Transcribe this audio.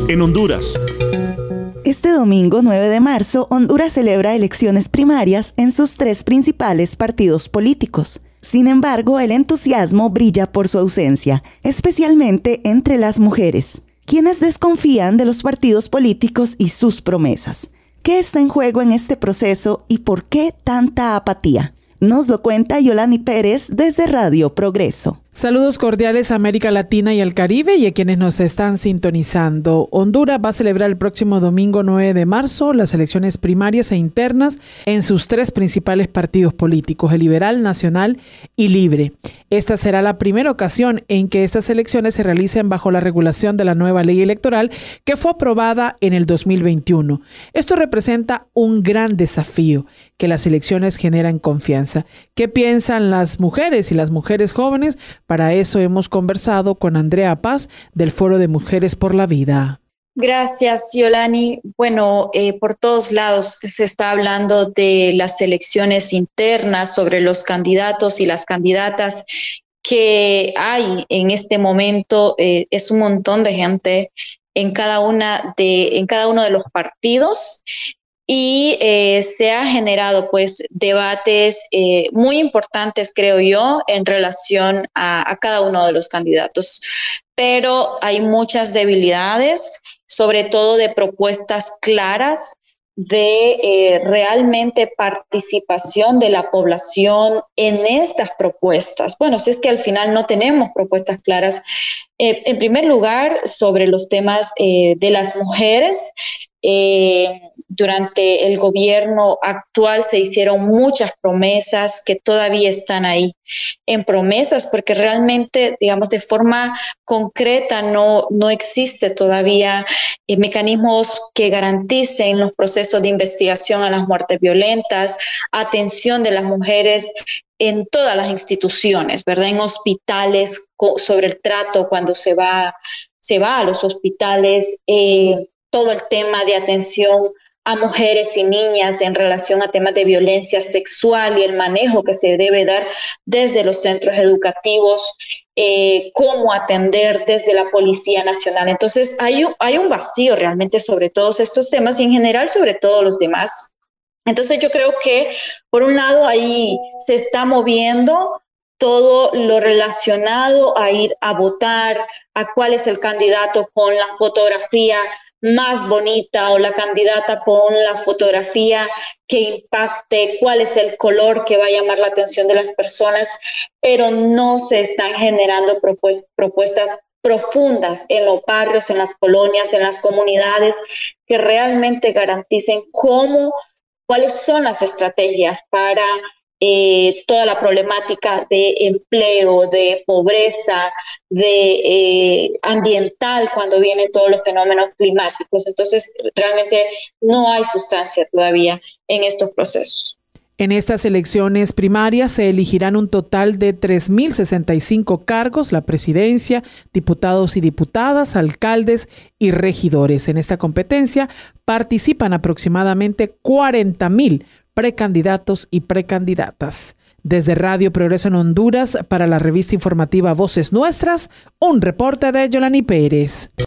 en Honduras. Este domingo 9 de marzo, Honduras celebra elecciones primarias en sus 3 principales partidos políticos. Sin embargo, el entusiasmo brilla por su ausencia, especialmente entre las mujeres, quienes desconfían de los partidos políticos y sus promesas. ¿Qué está en juego en este proceso y por qué tanta apatía? Nos lo cuenta Yolani Pérez desde Radio Progreso. Saludos cordiales a América Latina y al Caribe y a quienes nos están sintonizando. Honduras va a celebrar el próximo domingo 9 de marzo las elecciones primarias e internas en sus 3 principales partidos políticos, el Liberal, Nacional y Libre. Esta será la primera ocasión en que estas elecciones se realicen bajo la regulación de la nueva ley electoral que fue aprobada en el 2021. Esto representa un gran desafío, que las elecciones generan confianza. ¿Qué piensan las mujeres y las mujeres jóvenes? Para eso hemos conversado con Andrea Paz del Foro de Mujeres por la Vida. Gracias, Yolani. Bueno, por todos lados se está hablando de las elecciones internas, sobre los candidatos y las candidatas que hay en este momento. Es un montón de gente en cada uno de los partidos. Y se ha generado pues debates muy importantes, creo yo, en relación a cada uno de los candidatos. Pero hay muchas debilidades, sobre todo de propuestas claras, de realmente participación de la población en estas propuestas. Bueno, si es que al final no tenemos propuestas claras, en primer lugar, sobre los temas de las mujeres. Durante el gobierno actual se hicieron muchas promesas que todavía están ahí en promesas, porque realmente, digamos, de forma concreta no existe todavía mecanismos que garanticen los procesos de investigación a las muertes violentas, atención de las mujeres en todas las instituciones, ¿verdad? En hospitales, sobre el trato cuando se va a los hospitales, todo el tema de atención a mujeres y niñas en relación a temas de violencia sexual y el manejo que se debe dar desde los centros educativos, cómo atender desde la Policía Nacional. Entonces hay un vacío realmente sobre todos estos temas y en general sobre todos los demás. Entonces yo creo que por un lado ahí se está moviendo todo lo relacionado a ir a votar, a cuál es el candidato con la fotografía más bonita o la candidata con la fotografía que impacte, cuál es el color que va a llamar la atención de las personas, pero no se están generando propuestas profundas en los barrios, en las colonias, en las comunidades, que realmente garanticen cuáles son las estrategias para toda la problemática de empleo, de pobreza, de ambiental cuando vienen todos los fenómenos climáticos. Entonces, realmente no hay sustancia todavía en estos procesos. En estas elecciones primarias se elegirán un total de 3.065 cargos, la presidencia, diputados y diputadas, alcaldes y regidores. En esta competencia participan aproximadamente 40.000 precandidatos y precandidatas. Desde Radio Progreso en Honduras, para la revista informativa Voces Nuestras, un reporte de Yolani Pérez.